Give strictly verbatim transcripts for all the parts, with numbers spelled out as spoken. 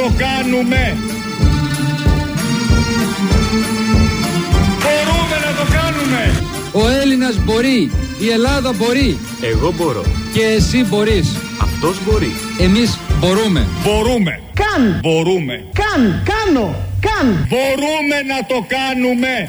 το κάνουμε. Μπορούμε να το κάνουμε. Ο Έλληνας μπορεί, η Ελλάδα μπορεί. Εγώ μπορώ. Και εσύ μπορείς. Αυτός μπορεί. Εμείς μπορούμε. Μπορούμε. Καν. Μπορούμε. Καν. Κάνω. Καν. Μπορούμε να το κάνουμε.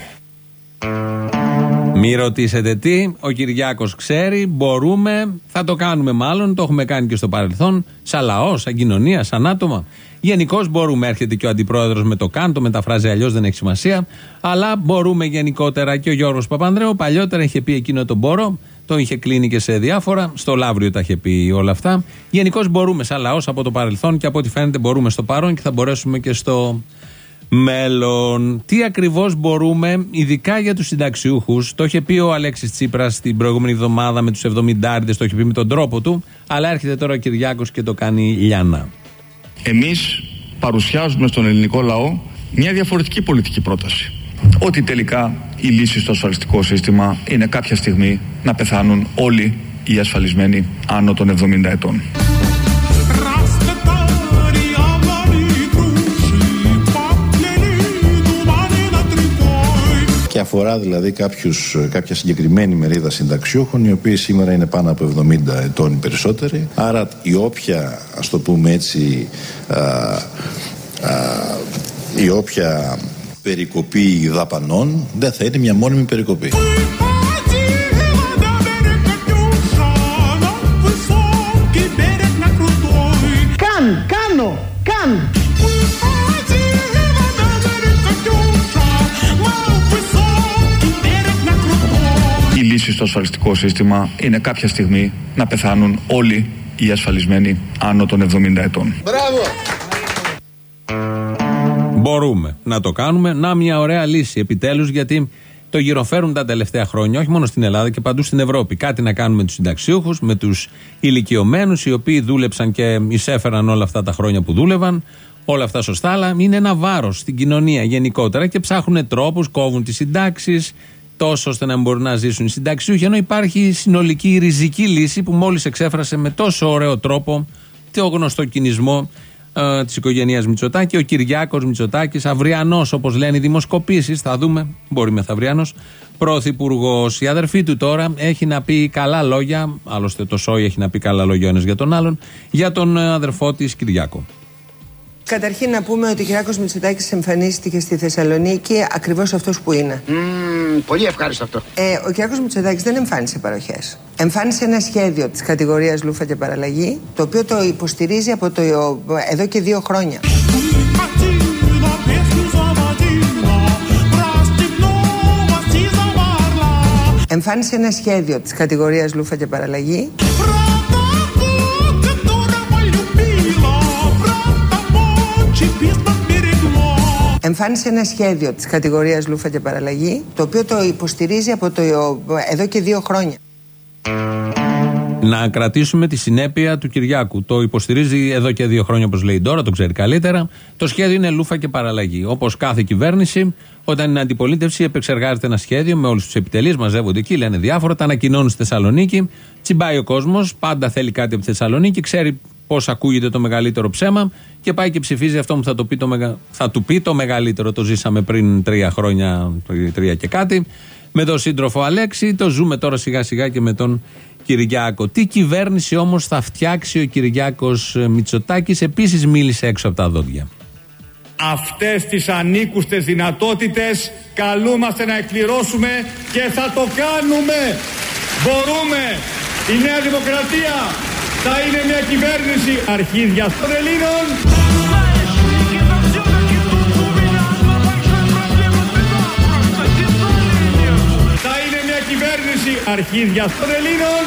Μη ρωτήσετε τι, ο Κυριάκος ξέρει, μπορούμε, θα το κάνουμε μάλλον, το έχουμε κάνει και στο παρελθόν, σαν λαό, σαν κοινωνία, σαν άτομα. Γενικώς μπορούμε, έρχεται και ο αντιπρόεδρος με το καν, το μεταφράζει αλλιώς, δεν έχει σημασία, αλλά μπορούμε γενικότερα. Και ο Γιώργος Παπανδρέου παλιότερα είχε πει εκείνο το μπορώ, το είχε κλείνει και σε διάφορα, στο Λαύριο τα είχε πει όλα αυτά. Γενικώς μπορούμε σαν λαός από το παρελθόν και από ό,τι φαίνεται μπορούμε στο παρόν και θα μπορέσουμε και στο μέλλον. Τι ακριβώς μπορούμε, ειδικά για τους συνταξιούχους, το είχε πει ο Αλέξης Τσίπρας την προηγούμενη εβδομάδα με τους εβδομηντάριδες, το είχε πει με τον τρόπο του, αλλά έρχεται τώρα ο Κυριάκος και το κάνει λιάνα. Εμείς παρουσιάζουμε στον ελληνικό λαό μια διαφορετική πολιτική πρόταση. Ότι τελικά η λύση στο ασφαλιστικό σύστημα είναι κάποια στιγμή να πεθάνουν όλοι οι ασφαλισμένοι άνω των εβδομήντα ετών. Και αφορά δηλαδή κάποιους, κάποια συγκεκριμένη μερίδα συνταξιούχων, οι οποίοι σήμερα είναι πάνω από εβδομήντα ετών οι περισσότεροι. Άρα η όποια, ας το πούμε έτσι, α, α, η όποια περικοπή δαπανών δεν θα είναι μια μόνιμη περικοπή. Καν. Κάνω. Καν. Η λύση στο ασφαλιστικό σύστημα είναι κάποια στιγμή να πεθάνουν όλοι οι ασφαλισμένοι άνω των εβδομήντα ετών. Μπράβο! Μπορούμε να το κάνουμε. Να, μια ωραία λύση επιτέλους, γιατί το γυροφέρουν τα τελευταία χρόνια, όχι μόνο στην Ελλάδα και παντού στην Ευρώπη. Κάτι να κάνουμε με τους συνταξιούχους, με τους ηλικιωμένους, οι οποίοι δούλεψαν και εισέφεραν όλα αυτά τα χρόνια που δούλευαν. Όλα αυτά σωστά, αλλά είναι ένα βάρος στην κοινωνία γενικότερα και ψάχνουν τρόπους, κόβουν τις συντάξεις, τόσο ώστε να μπορούν να ζήσουν οι συνταξιούχοι, ενώ υπάρχει συνολική ριζική λύση που μόλις εξέφρασε με τόσο ωραίο τρόπο το γνωστό κινησμό ε, της οικογένειας Μητσοτάκη, ο Κυριάκος Μητσοτάκης, αυριανός όπως λένε οι δημοσκοπήσεις, θα δούμε, μπορεί μεθαυριανός, πρωθυπουργός. Η αδερφή του τώρα έχει να πει καλά λόγια, άλλωστε το ΣΟΙ έχει να πει καλά λόγια ο ένας για τον άλλον, για τον αδερφό της Κυριάκο. Καταρχήν να πούμε ότι ο Κυριάκος Μητσοτάκης εμφανίστηκε στη Θεσσαλονίκη ακριβώς αυτός που είναι. Mm, πολύ ευχάριστο αυτό. Ε, ο Κυριάκος Μητσοτάκης δεν εμφάνισε παροχές. Εμφάνισε ένα σχέδιο της κατηγορίας Λούφα και Παραλλαγή, το οποίο το υποστηρίζει από το, εδώ και δύο χρόνια. Εμφάνισε ένα σχέδιο της κατηγορίας Λούφα και Παραλλαγή. Εμφάνισε ένα σχέδιο της κατηγορίας Λούφα και Παραλλαγή, το οποίο το υποστηρίζει από το, εδώ και δύο χρόνια. Να κρατήσουμε τη συνέπεια του Κυριάκου. Το υποστηρίζει εδώ και δύο χρόνια, όπως λέει τώρα, το ξέρει καλύτερα. Το σχέδιο είναι Λούφα και Παραλλαγή. Όπως κάθε κυβέρνηση, όταν είναι αντιπολίτευση, επεξεργάζεται ένα σχέδιο με όλους τους επιτελείς, μαζεύονται εκεί, λένε διάφορα, τα ανακοινώνουν στη Θεσσαλονίκη. Τσιμπάει ο κόσμος, πάντα θέλει κάτι από τη Θεσσαλονίκη, ξέρει πώς ακούγεται το μεγαλύτερο ψέμα και πάει και ψηφίζει αυτό που θα, το πει το μεγα... θα του πει το μεγαλύτερο. Το ζήσαμε πριν τρία χρόνια, τρία και κάτι, με τον σύντροφο Αλέξη. Το ζούμε τώρα σιγά σιγά και με τον Κυριάκο. Τι κυβέρνηση όμως θα φτιάξει ο Κυριάκος Μητσοτάκης? Επίσης μίλησε έξω από τα δόντια. Αυτές τις ανήκουστες δυνατότητες καλούμαστε να εκπληρώσουμε και θα το κάνουμε. Μπορούμε. Η Νέα Δημοκρατία θα είναι μια κυβέρνηση αρχίδια των Ελλήνων. Θα είναι μια κυβέρνηση αρχίδια των Ελλήνων.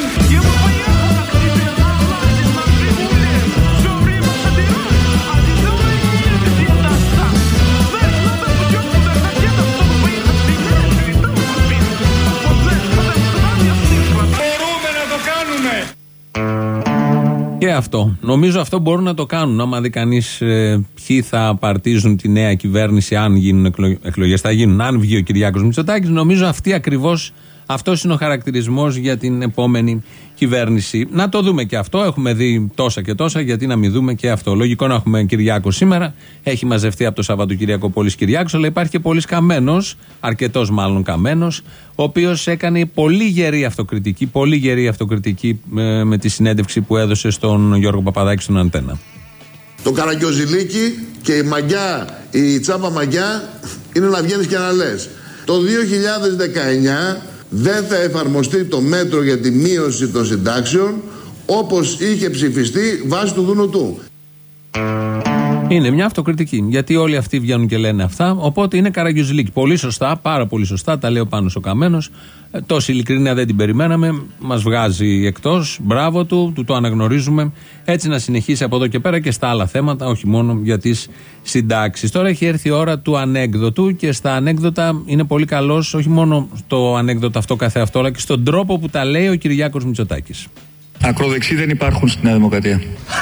Μπορούμε να το κάνουμε. Και αυτό. Νομίζω αυτό μπορούν να το κάνουν. Άμα δει κανείς ε, ποιοι θα απαρτίζουν τη νέα κυβέρνηση, αν γίνουν εκλογές, θα γίνουν. Αν βγει ο Κυριάκος Μητσοτάκης, νομίζω αυτοί ακριβώς Αυτός είναι ο χαρακτηρισμός για την επόμενη κυβέρνηση. Να το δούμε και αυτό. Έχουμε δει τόσα και τόσα, γιατί να μην δούμε και αυτό. Λογικό να έχουμε Κυριάκο σήμερα. Έχει μαζευτεί από το Σαββατοκύριακο πολλής Κυριάκος, αλλά υπάρχει και πολλής καμένος, αρκετός μάλλον καμένος, ο οποίος έκανε πολύ γερή αυτοκριτική, πολύ γερή αυτοκριτική με, με τη συνέντευξη που έδωσε στον Γιώργο Παπαδάκη στον Αντένα. Το Καραγκιόζηλίκι και η μαγιά, η τσάπα μαγιά είναι να βγαίνεις και να λες. Το δύο χιλιάδες δεκαεννιά δεν θα εφαρμοστεί το μέτρο για τη μείωση των συντάξεων όπως είχε ψηφιστεί βάσει του Δουνουτού. Είναι μια αυτοκριτική, γιατί όλοι αυτοί βγαίνουν και λένε αυτά, οπότε είναι Καραγκιόζηλίκι. Πολύ σωστά, πάρα πολύ σωστά, τα λέει ο Πάνος ο Καμένος. Ε, τόση ειλικρίνεια δεν την περιμέναμε, μας βγάζει εκτός, μπράβο του, του το αναγνωρίζουμε. Έτσι να συνεχίσει από εδώ και πέρα και στα άλλα θέματα, όχι μόνο για τις συντάξεις. Τώρα έχει έρθει η ώρα του ανέκδοτου και στα ανέκδοτα είναι πολύ καλός, όχι μόνο το ανέκδοτο αυτό καθεαυτό, αλλά και στον τρόπο που τα λέει ο Κυριάκος Μητσοτάκης. Ακροδεξιοί δεν υπάρχουν στη Νέα Δημοκρατία.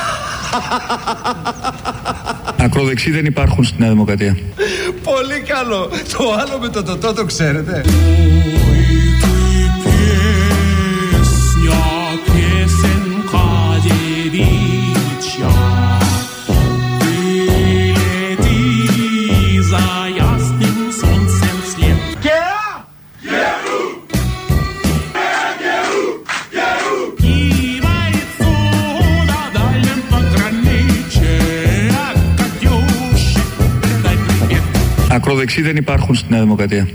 Ακροδεξιοί δεν υπάρχουν στη Νέα Δημοκρατία. Πολύ καλό. Το άλλο με το τοτό το ξέρετε. Ακροδεξιοί δεν υπάρχουν στη Νέα Δημοκρατία.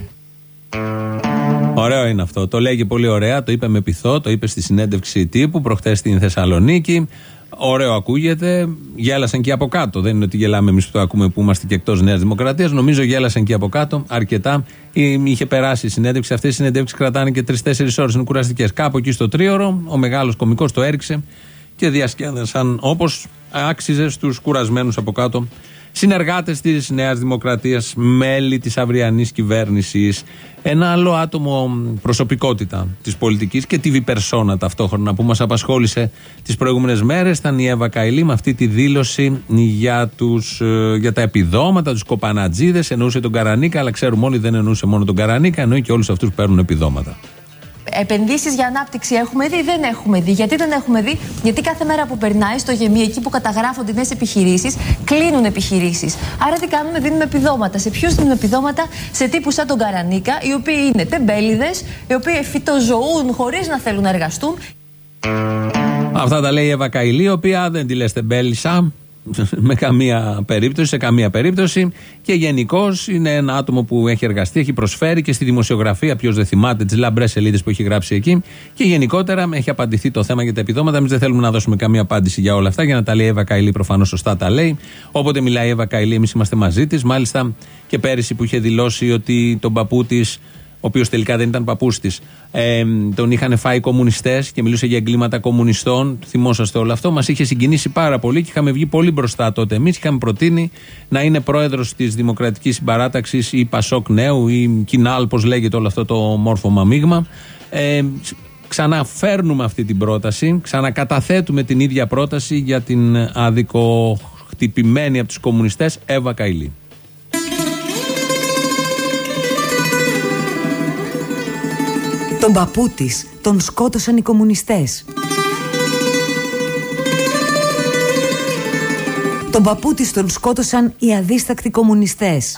Ωραίο είναι αυτό. Το λέγει πολύ ωραία. Το είπε με πειθό. Το είπε στη συνέντευξη τύπου προχτές στην Θεσσαλονίκη. Ωραίο ακούγεται. Γέλασαν και από κάτω. Δεν είναι ότι γελάμε εμείς που το ακούμε που είμαστε και εκτός Νέας Δημοκρατίας. Νομίζω γέλασαν και από κάτω αρκετά. Είχε περάσει η συνέντευξη. Αυτές οι συνέντευξεις κρατάνε και τρεις-τέσσερις ώρες. Είναι κουραστικές. Κάπου εκεί στο τρίωρο ο μεγάλος κωμικός το έριξε και διασκέδασαν όπως άξιζε στους κουρασμένους από κάτω συνεργάτες της Νέας Δημοκρατίας, μέλη της αυριανής κυβέρνησης. Ένα άλλο άτομο, προσωπικότητα της πολιτικής και τη βιπερσόνα ταυτόχρονα που μας απασχόλησε τις προηγούμενες μέρες ήταν η Εύα Καηλή με αυτή τη δήλωση για, τους, για τα επιδόματα, τους κοπανατζίδες. Εννοούσε τον Καρανίκα, αλλά ξέρουμε όλοι δεν εννοούσε μόνο τον Καρανίκα, εννοεί και όλους αυτούς που παίρνουν επιδόματα. Επενδύσεις για ανάπτυξη έχουμε δει, δεν έχουμε δει. Γιατί δεν έχουμε δει? Γιατί κάθε μέρα που περνάει στο γεμί, εκεί που καταγράφονται νέες επιχειρήσεις, κλείνουν επιχειρήσεις. Άρα τι κάνουμε? Δίνουμε επιδόματα. Σε ποιους δίνουμε επιδόματα? Σε τύπους σαν τον Καρανίκα, οι οποίοι είναι τεμπέληδες, οι οποίοι φυτοζωούν χωρίς να θέλουν να εργαστούν. Αυτά τα λέει η Εύα Καηλή, η οποία δεν τη λες τεμπέλισσα με καμία περίπτωση, σε καμία περίπτωση, και γενικώς είναι ένα άτομο που έχει εργαστεί, έχει προσφέρει και στη δημοσιογραφία, ποιος δεν θυμάται τις λαμπρές σελίδες που έχει γράψει εκεί, και γενικότερα έχει απαντηθεί το θέμα για τα επιδόματα. Εμείς δεν θέλουμε να δώσουμε καμία απάντηση για όλα αυτά, για να τα λέει η Εύα Καηλή, προφανώς σωστά τα λέει. Όποτε μιλάει η Εύα Καηλή, εμείς είμαστε μαζί της. Μάλιστα και πέρυσι που είχε δηλώσει ότι τον παππού της, ο οποίος τελικά δεν ήταν παππούς της, ε, τον είχαν φάει οι κομμουνιστές και μιλούσε για εγκλήματα κομμουνιστών. Θυμόσαστε όλο αυτό. Μας είχε συγκινήσει πάρα πολύ και είχαμε βγει πολύ μπροστά τότε. Εμείς είχαμε προτείνει να είναι πρόεδρος της Δημοκρατικής Συμπαράταξης ή Πασόκ Νέου ή Κινάλ, πώς λέγεται όλο αυτό το μόρφωμα μείγμα. Ε, ξαναφέρνουμε αυτή την πρόταση, ξανακαταθέτουμε την ίδια πρόταση για την αδικοχτυπημένη από τους κομμουνιστές Εύα Καηλή. Τον παππού της τον σκότωσαν οι κομμουνιστές. Τον παππού της τον σκότωσαν οι αδίστακτοι κομμουνιστές.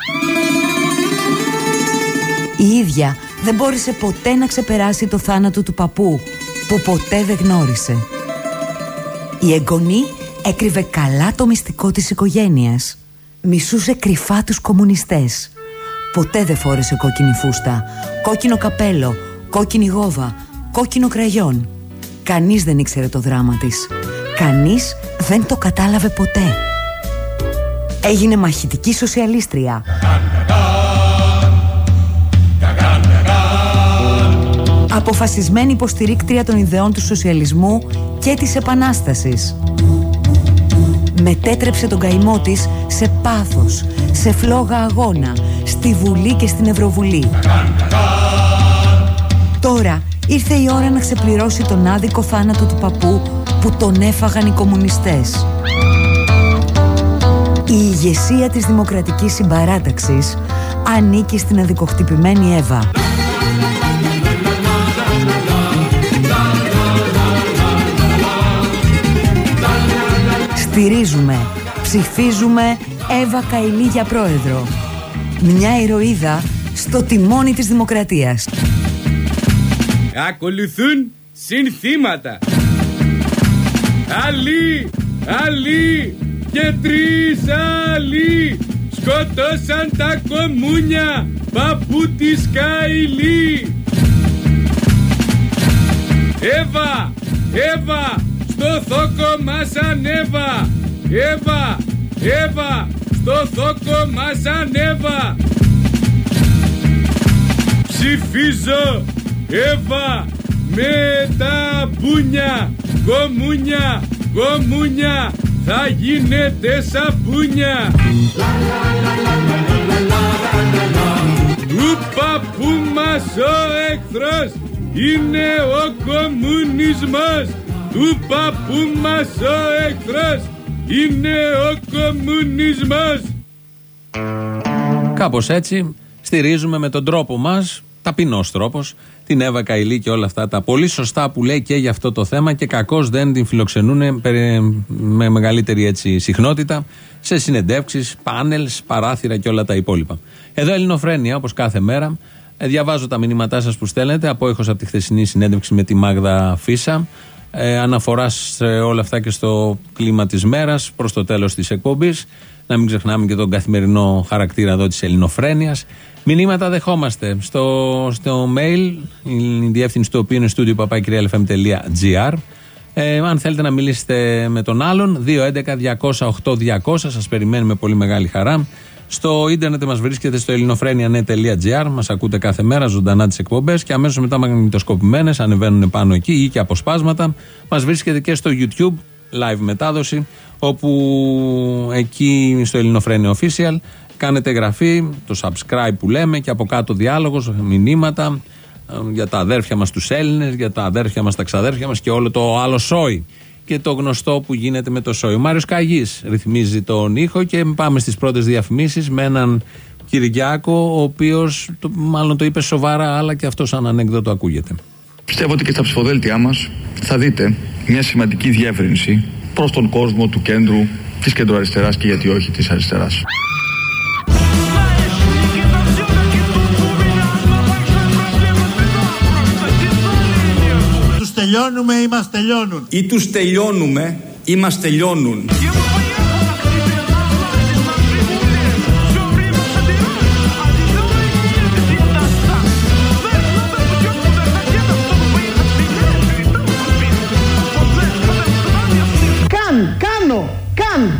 Η ίδια δεν μπόρεσε ποτέ να ξεπεράσει το θάνατο του παππού, που ποτέ δεν γνώρισε. Η εγγονή έκρυβε καλά το μυστικό της οικογένειας. Μισούσε κρυφά τους κομμουνιστές. Ποτέ δεν φόρεσε κόκκινη φούστα, κόκκινο καπέλο, κόκκινη γόβα, κόκκινο κραγιόν. Κανείς δεν ήξερε το δράμα της. Κανείς δεν το κατάλαβε ποτέ. Έγινε μαχητική σοσιαλίστρια. Αποφασισμένη υποστηρίκτρια των ιδεών του σοσιαλισμού και της Επανάστασης. Μετέτρεψε τον καημό της σε πάθος, σε φλόγα αγώνα, στη Βουλή και στην Ευρωβουλή. Τώρα ήρθε η ώρα να ξεπληρώσει τον άδικο θάνατο του παππού που τον έφαγαν οι κομμουνιστές. Η ηγεσία της Δημοκρατικής Συμπαράταξης ανήκει στην αδικοχτυπημένη Εύα. Στηρίζουμε, ψηφίζουμε Εύα Καηλή για πρόεδρο. Μια ηρωίδα στο τιμόνι της δημοκρατίας. Ακολουθούν συνθήματα. Άλλοι, άλλοι και τρεις άλλοι σκοτώσαν τα κομμούνια παππού της Καηλή. Εύα, Εύα, στο θόκο μας ανέβα. Εύα, Εύα, στο θόκο μας ανέβα. Ψηφίζω Εύα με τα μπούνια. Κομμούνια, κομμούνια, θα γίνετε σαπούνια. Του παππού μας ο εχθρός είναι ο κομμουνισμός. Του παππού μας ο εχθρός είναι ο κομμουνισμός. Κάπως έτσι στηρίζουμε με τον τρόπο μας, ταπεινός τρόπος, την Εύα Καηλή και όλα αυτά τα πολύ σωστά που λέει και για αυτό το θέμα, και κακώς δεν την φιλοξενούν με μεγαλύτερη έτσι συχνότητα σε συνεντεύξεις, πάνελς, παράθυρα και όλα τα υπόλοιπα. Εδώ Ελληνοφρένεια, όπως κάθε μέρα. Διαβάζω τα μηνύματά σας που στέλνετε. Απόϊχος από τη χθεσινή συνέντευξη με τη Μάγδα Φίσα. Ε, αναφορά σε όλα αυτά και στο κλίμα της μέρας προς το τέλος της εκπομπής. Να μην ξεχνάμε και τον καθημερινό χαρακτήρα εδώ της Ελληνοφρένειας. Μηνύματα δεχόμαστε στο, στο mail, η διεύθυνση του οποίου είναι studio παπάκι ελ εφ εμ τελεία τζι άρ. Ε, αν θέλετε να μιλήσετε με τον άλλον, δύο έντεκα διακόσια οκτώ διακόσια, σας περιμένουμε πολύ μεγάλη χαρά. Στο ίντερνετ μας βρίσκεται στο ελληνοφρένια τελεία νετ τελεία τζι άρ, μας ακούτε κάθε μέρα ζωντανά τις εκπομπές και αμέσως μετά μαγνητοσκοπημένες ανεβαίνουν πάνω εκεί ή και αποσπάσματα. Μας βρίσκεται και στο YouTube, live μετάδοση, όπου εκεί στο Ελληνοφρένια Official κάνετε εγγραφή, το subscribe που λέμε, και από κάτω διάλογος, μηνύματα για τα αδέρφια μας τους Έλληνες, για τα αδέρφια μας τα ξαδέρφια μας και όλο το άλλο σόι. Και το γνωστό που γίνεται με το σόι. Ο Μάριος Καγής ρυθμίζει τον ήχο και πάμε στις πρώτες διαφημίσεις με έναν Κυριάκο, ο οποίος το, μάλλον το είπε σοβαρά, αλλά και αυτό σαν ανέκδοτο ακούγεται. Πιστεύω ότι και στα ψηφοδέλτια μας θα δείτε μια σημαντική διεύρυνση προς τον κόσμο του κέντρου, της κεντροαριστεράς και γιατί όχι της αριστεράς. Τους τελειώνουμε ή μας τελειώνουν. Ή τους τελειώνουμε ή μας τελειώνουν. Καν, κάνω, καν.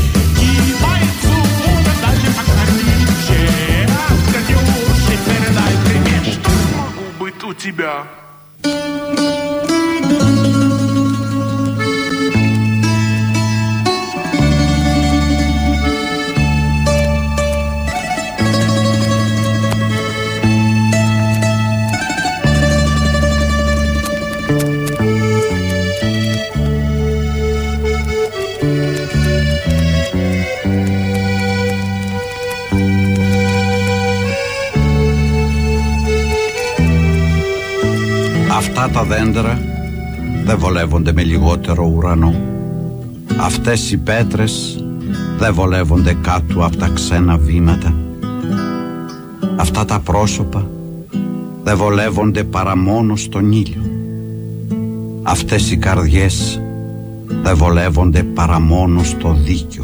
Αυτά τα δέντρα δεν βολεύονται με λιγότερο ουρανό. Αυτές οι πέτρες δεν βολεύονται κάτω από τα ξένα βήματα. Αυτά τα πρόσωπα δεν βολεύονται παρά μόνο στον ήλιο. Αυτές οι καρδιές δεν βολεύονται παρά μόνο στο δίκιο.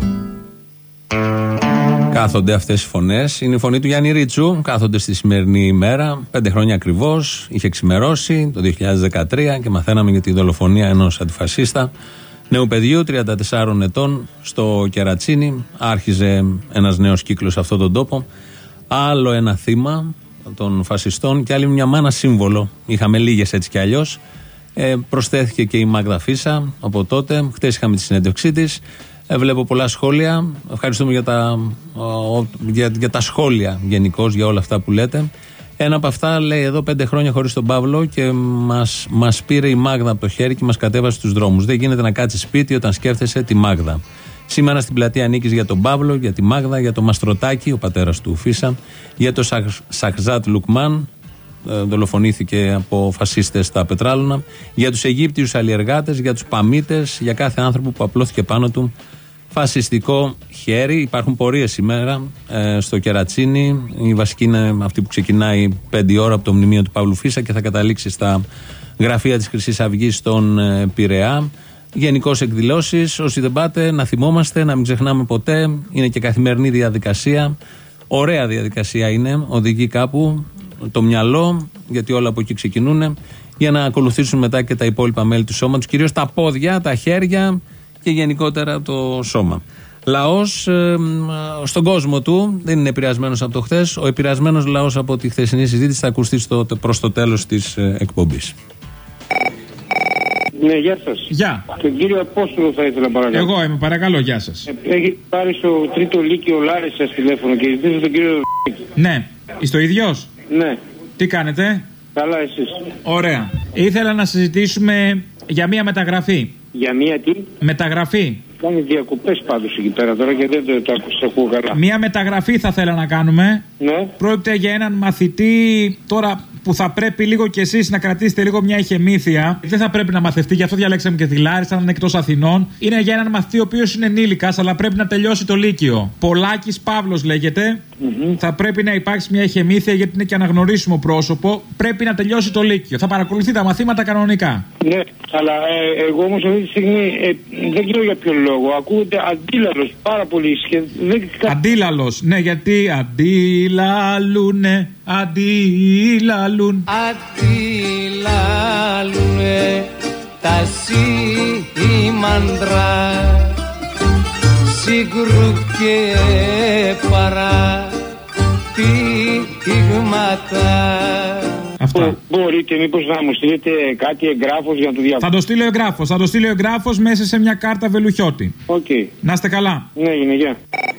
Κάθονται αυτές οι φωνές. Είναι η φωνή του Γιάννη Ρίτσου. Κάθονται στη σημερινή ημέρα. Πέντε χρόνια ακριβώς. Είχε ξημερώσει το δύο χιλιάδες δεκατρία και μαθαίναμε για τη δολοφονία ενός αντιφασίστα νέου παιδιού τριάντα τεσσάρων ετών στο Κερατσίνι. Άρχιζε ένας νέος κύκλος σε αυτόν τον τόπο. Άλλο ένα θύμα των φασιστών και άλλη μια μάνα σύμβολο. Είχαμε λίγες έτσι κι αλλιώς. Ε, προσθέθηκε και η Μάγδα Φίσα από τότε. Χτες είχαμε τη συνέντευξή της. Ε, βλέπω πολλά σχόλια. Ευχαριστούμε για τα, ο, για, για τα σχόλια γενικώς, για όλα αυτά που λέτε. Ένα από αυτά λέει εδώ: πέντε χρόνια χωρίς τον Παύλο και μας, μας πήρε η Μάγδα από το χέρι και μας κατέβασε στους δρόμους. Δεν γίνεται να κάτσεις σπίτι όταν σκέφτεσαι τη Μάγδα. Σήμερα στην πλατεία νίκης για τον Παύλο, για τη Μάγδα, για το Μαστροτάκη, ο πατέρας του Φίσα, για το Σαχ, Σαχζάτ Λουκμάν, δολοφονήθηκε από φασίστες στα Πετράλωνα, για τους Αιγύπτιους αλλιεργάτες, για τους Παμίτες, για κάθε άνθρωπο που απλώθηκε πάνω του φασιστικό χέρι. Υπάρχουν πορείες σήμερα ε, στο Κερατσίνι. Η βασική είναι αυτή που ξεκινάει πέντε ώρα από το μνημείο του Παύλου Φίσα και θα καταλήξει στα γραφεία της Χρυσής Αυγής στον ε, Πειραιά. Γενικώς εκδηλώσεις. Όσοι δεν πάτε, να θυμόμαστε, να μην ξεχνάμε ποτέ. Είναι και καθημερινή διαδικασία. Ωραία διαδικασία είναι. Οδηγεί κάπου το μυαλό, γιατί όλα από εκεί ξεκινούν, για να ακολουθήσουν μετά και τα υπόλοιπα μέλη του σώματος, κυρίως τα πόδια, τα χέρια και γενικότερα το σώμα. Λαός ε, στον κόσμο του δεν είναι επηρεασμένος από το χθες. Ο επηρεασμένος λαός από τη χθεσινή συζήτηση θα ακουστεί στο, προς το τέλος της ε, εκπομπής. Ναι, γεια σας. Γεια. Τον κύριο Απόστολο θα ήθελα παρακαλώ. Εγώ είμαι, παρακαλώ, γεια σας. Ε, έχει πάρει στο τρίτο λύκειο Λάρισας τηλέφωνο και ζητήσω τον κύριο. Ναι, είστε ο ίδιος? Ναι. Τι κάνετε? Καλά, εσείς? Ωραία. Ήθελα να συζητήσουμε για μία μεταγραφή. Για μία τι? Μεταγραφή. Κάνει διακοπές πάντως εκεί πέρα τώρα και δεν το, το, το ακούω καλά. Μία μεταγραφή θα ήθελα να κάνουμε. Ναι. Πρόκειται για έναν μαθητή τώρα που θα πρέπει λίγο κι εσείς να κρατήσετε λίγο μια ηχεμήθεια. Δεν θα πρέπει να μαθευτεί, γι' αυτό διαλέξαμε και τη Λάρισα, να είναι εκτός Αθηνών. Είναι για έναν μαθητή ο οποίος είναι ενήλικας, αλλά πρέπει να τελειώσει το Λύκειο. Πολάκης Παύλος λέγεται. Mm-hmm. Θα πρέπει να υπάρξει μια ηχεμήθεια, γιατί είναι και αναγνωρίσιμο πρόσωπο. Πρέπει να τελειώσει το Λύκειο. Θα παρακολουθεί τα μαθήματα κανονικά. Ναι, αλλά ε, εγώ όμως αυτή τη στιγμή ε, δεν ξέρω για ποιο λόγο. Ακούγεται αντίλαλος πάρα πολύ. Δεν... Αντίλαλος, ναι, γιατί αντίλαλουνε, αντίλαλουν. Αντίλαλουνε τα σήμαντρα σύγκρου και παρά πηγμάτα. Αυτά. Μπορείτε μήπως να μου στείλετε κάτι εγγράφος για να το διαβάσω? Θα το στείλω εγγράφος, θα το στείλω εγγράφος μέσα σε μια κάρτα βελουχιώτη. Οκ. Okay. Να είστε καλά. Ναι, είναι, γεια.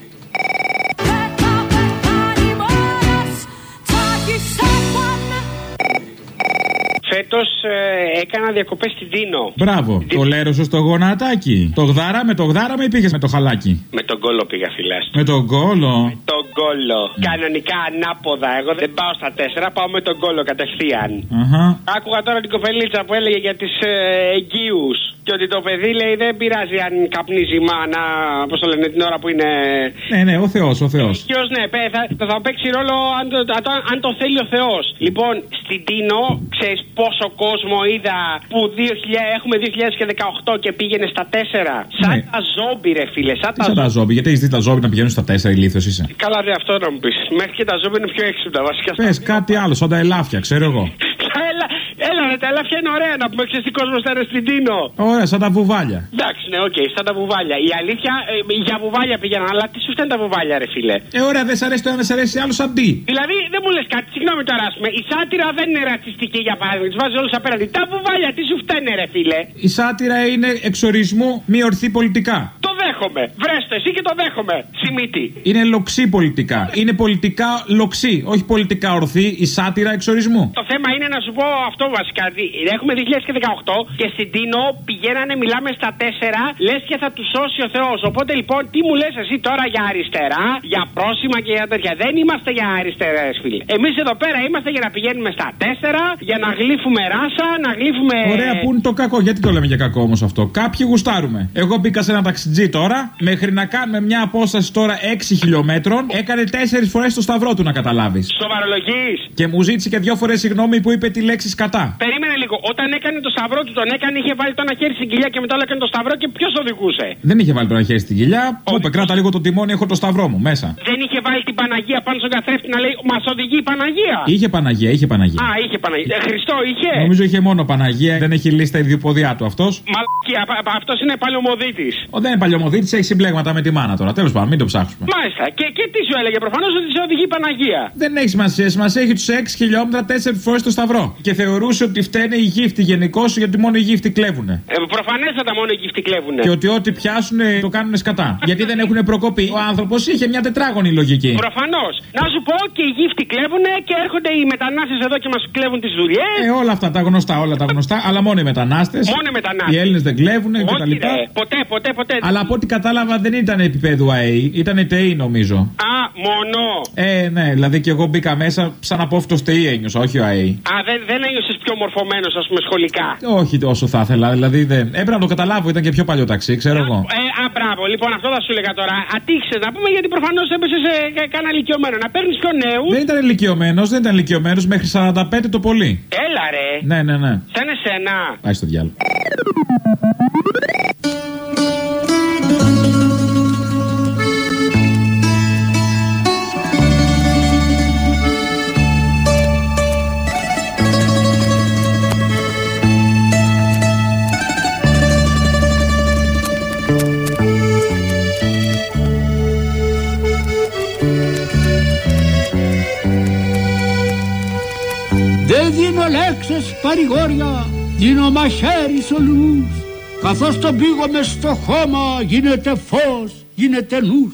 Φέτος ε, έκανα διακοπές στην Τίνο. Μπράβο. Τι... Το λέρωσο στο γονατάκι. Το γδάρα με το γδάραμα ή πήγες με το χαλάκι? Με τον κόλο πήγα, φιλάς. Με τον κόλο. Με τον κόλο. Mm. Κανονικά ανάποδα. Εγώ δεν πάω στα τέσσερα, πάω με τον κόλο κατευθείαν. Uh-huh. Άκουγα τώρα την κοπελίτσα που έλεγε για τις ε, εγγύους. Και ότι το παιδί λέει δεν πειράζει αν καπνίζει μάνα, πώς το λένε, την ώρα που είναι. Ναι, ναι, ο Θεός, ο Θεός. Ποιος, ναι, θα, θα, θα παίξει ρόλο αν το, αν, αν το θέλει ο Θεός. Λοιπόν, στην Τίνο, ξέρεις πόσο κόσμο είδα που δύο χιλιάδες, έχουμε δύο χιλιάδες δεκαοκτώ και πήγαινε στα τέσσερα. Σαν ναι. τα ζόμπι, ρε φίλε. Σαν, σαν τα ζόμπι, γιατί έχεις δει τα ζόμπι να πηγαίνουν στα τέσσερα, ηλίθιος είσαι? Καλά, δε αυτό να μου πεις. Μέχρι και τα ζόμπι είναι πιο έξυπνα βασικά. Πες κάτι άλλο, σαν τα ελάφια, ξέρω εγώ. Έλα, έλα, ρε, τα ελάφια είναι ωραία να πούμε. Ξέρεις τι κόσμος θα είναι στην Τίνο. Ωραία, σαν τα βουβάλια. Εντάξει, ναι, οκ, okay, σαν τα βουβάλια. Η αλήθεια, ε, για βουβάλια πήγαιναν, αλλά τι σου φταίνουν τα βουβάλια, ρε φίλε? Ε, ωραία, δεν σ' αρέσει το ένα, σ' αρέσει άλλο σαν τι. Δηλαδή, δεν μου λες κάτι, συγγνώμη τώρα, α πούμε. Η σάτυρα δεν είναι ρατσιστική για παράδειγμα, τις βάζει όλους απέναντι. Τα βουβάλια, τι σου φταίνε, ρε φίλε? Η σάτυρα είναι εξορισμού μη ορθή πολιτικά. Το δέχομαι. Βρέστε εσύ και το δέχομαι. Σημίτη. Είναι λοξή πολιτικά. Είναι πολιτικά λοξή, όχι πολιτικά ορθή. Η σάτυρα εξορισμού. Το θέμα είναι να σου πω αυτό βασικά. Έχουμε δύο χιλιάδες δεκαοκτώ και στην Τίνο πηγαίνανε, μιλάμε στα τέσσερα, λες και θα του σώσει ο Θεός. Οπότε λοιπόν, τι μου λες εσύ τώρα για αριστερά, για πρόσημα και για τέτοια? Δεν είμαστε για αριστερές, φίλε. Εμείς εδώ πέρα είμαστε για να πηγαίνουμε στα τέσσερα, για να γλύφουμε ράσα, να γλύφουμε. Ωραία, που είναι το κακό? Γιατί το λέμε για κακό όμως αυτό? Κάποιοι γουστάρουμε. Εγώ μπήκα σε ένα ταξιτζί τώρα, μέχρι να κάνουμε μια απόσταση τώρα έξι χιλιόμετρων, έκανε τέσσερις φορές το σταυρό του, να καταλάβεις. Σοβαρολογείς? Και μου ζήτησε και δύο φορές συγγνώμη που είπε τη λέξη κατά. Περίμενε λίγο. Όταν έκανε το σταυρό του, τον έκανε, είχε βάλει το ένα χέρι στην κοιλιά και μετά έκανε το σταυρό και ποιος οδηγούσε? Δεν είχε βάλει το ένα χέρι στην κοιλιά. Μου είπε, κράτα λίγο το τιμόνι, έχω το σταυρό μου μέσα. Δεν είχε βάλει την Παναγία πάνω στον καθρέφτη να λέει μας οδηγεί η Παναγία? Είχε Παναγία, είχε Παναγία. Α, είχε Παναγία. Ε, Χριστό είχε. Νομίζω είχε μόνο Παναγία, δεν έχει λύσει τα ιδιοποδιά του αυτός. Μαλακία, αυτός είναι παλαιομοδίτης. Ο, δεν είναι παλαιομοδίτης, έχει συμπλέγματα με τη μάνα τώρα. Τέλος πάντων, μην το ψάχνουμε. Μάλιστα. Και, και τι σου έλεγε? Προφανώς ότι σε οδηγεί η Παναγία. Δεν έχει σημασία, σημασία έχει τους έξι χιλιόμετρα τέσσερις φορές το σταυρό. Και θεωρούσε ότι φταίνε οι γύφτοι γενικώς, γιατί μόνο οι γύφτοι κλέβουνε. Ε, προφανέστατα μόνο οι γύφτοι κλέβουνε. Και ότι ό,τι πιάσουν το κάνουν σκατά. Γιατί δεν έχουν προκοπή. Ο άνθρωπος είχε μια τετράγωνη λογική. Προφανώς. Να σου πω, και οι γύφτοι κλέβουνε και έρχονται οι μετανάστες εδώ και μας κλέβουν τις δουλειές. Ε, όλα αυτά τα γνωστά, όλα τα γνωστά, αλλά μόνο οι μετανάστες. Μόνο οι μετανάστες. Οι Έλληνες δεν κλέβουν κτλ. Ποτέ, ποτέ, ποτέ. Αλλά από ό,τι κατάλαβα δεν ήταν επίπεδου ΑΕΗ, ήταν ΤΕΗ νομίζω. Α, μόνο. Ε, ναι, δηλαδή και εγώ μπήκα μέσα σαν απόφυτος ΤΕΙ ένιωσα, όχι ο ΑΕΗ. Α, δεν, δεν ένιωσες πιο μορφωμένος, ας πούμε, σχολικά. Όχι τόσο θα ήθελα, δηλαδή δεν. Έπρεπε να το καταλάβω, ήταν και πιο παλιό ταξί, ξέρω α, εγώ. Ε, α, μπράβο, λοιπόν, αυτό θα σου έλεγα τώρα. Ατύχησες να πούμε, γιατί προφανώς έπεσε σε κανένα ηλικιωμένο. Να παίρνεις πιο νέους. Δεν ήταν ηλικιωμένος, δεν ήταν ηλικιωμένος μέχρι σαράντα πέντε το πολύ. Έλα, ρε. Ναι, ναι, ναι. Σαν εσένα. Πάει στο διάλογο. Δεν δίνω λέξεις παρηγόρια, δίνω μαχαίρι σ' καθώς τον πήγομαι στο χώμα γίνεται φως, γίνεται νους.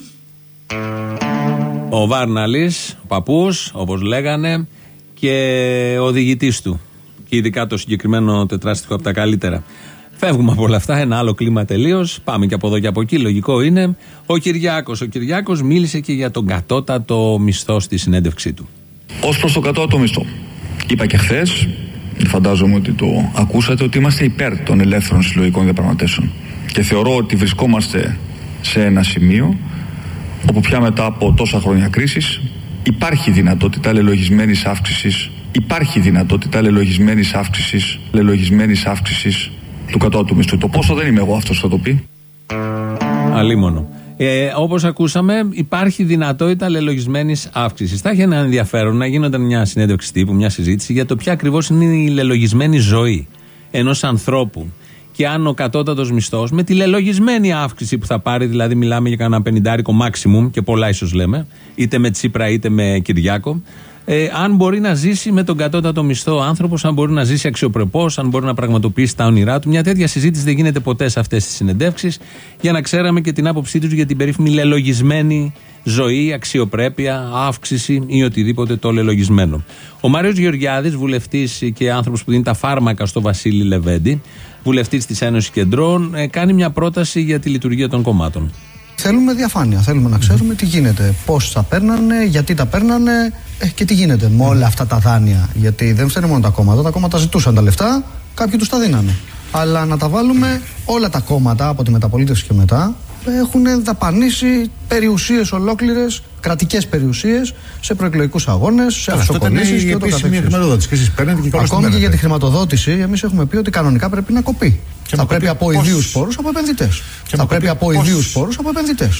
Ο Βάρναλης, ο παππούς, όπως λέγανε, και ο οδηγητής του. Και ειδικά το συγκεκριμένο τετράστιχο από τα καλύτερα. Φεύγουμε από όλα αυτά, ένα άλλο κλίμα τελείως. Πάμε και από εδώ και από εκεί, λογικό είναι. Ο Κυριάκος, ο Κυριάκος μίλησε και για τον κατώτατο μισθό στη συνέντευξή του. Ως προς το κατώτατο μισθό, είπα και χθες, φαντάζομαι ότι το ακούσατε, ότι είμαστε υπέρ των ελεύθερων συλλογικών διαπραγματεύσεων. Και θεωρώ ότι βρισκόμαστε σε ένα σημείο όπου πια μετά από τόσα χρόνια κρίσης υπάρχει δυνατότητα λελογισμένης αύξησης, υπάρχει δυνατότητα λελογισμένης αύξησης, λελογισμένης αύξησης του κατώτατου μισθού. Το πόσο δεν είμαι εγώ αυτός θα το πει. Αλίμονο. Ε, όπως ακούσαμε, υπάρχει δυνατότητα λελογισμένης αύξησης. Θα έχει ένα ενδιαφέρον να γίνονταν μια συνέντευξη τύπου, μια συζήτηση για το ποια ακριβώς είναι η λελογισμένη ζωή ενός ανθρώπου. Και αν ο κατώτατος μισθός με τη λελογισμένη αύξηση που θα πάρει, δηλαδή μιλάμε για κανένα πενηντάρικο maximum και πολλά ίσως λέμε, είτε με Τσίπρα είτε με Κυριάκο, ε, αν μπορεί να ζήσει με τον κατώτατο μισθό ο άνθρωπος, αν μπορεί να ζήσει αξιοπρεπώς, αν μπορεί να πραγματοποιήσει τα όνειρά του. Μια τέτοια συζήτηση δεν γίνεται ποτέ σε αυτές τις συνεντεύξεις, για να ξέραμε και την άποψή τους για την περίφημη λελογισμένη ζωή, αξιοπρέπεια, αύξηση ή οτιδήποτε το λελογισμένο. Ο Μάριος Γεωργιάδης, βουλευτής και άνθρωπος που δίνει τα φάρμακα στο Βασίλη Λεβέντη, βουλευτής της Ένωσης Κεντρών, κάνει μια πρόταση για τη λειτουργία των κομμάτων. Θέλουμε διαφάνεια. Θέλουμε να ξέρουμε τι γίνεται. Πώς τα παίρνανε, γιατί τα παίρνανε ε, και τι γίνεται με όλα αυτά τα δάνεια. Γιατί δεν φταίνε μόνο τα κόμματα. Τα κόμματα ζητούσαν τα λεφτά, κάποιοι τους τα δίνανε. Αλλά να τα βάλουμε όλα τα κόμματα από τη μεταπολίτευση και μετά έχουν δαπανίσει περιουσίες ολόκληρες, κρατικές περιουσίες, σε προεκλογικούς αγώνες, σε αυτοκολλήσεις και ούτω καθεξής. Ακόμη και για τη χρηματοδότηση, εμείς έχουμε πει ότι κανονικά πρέπει να κοπεί. Και θα πρέπει από ιδίους πόρους από επενδυτές. Θα πρέπει από ιδίους πόρους από επενδυτές.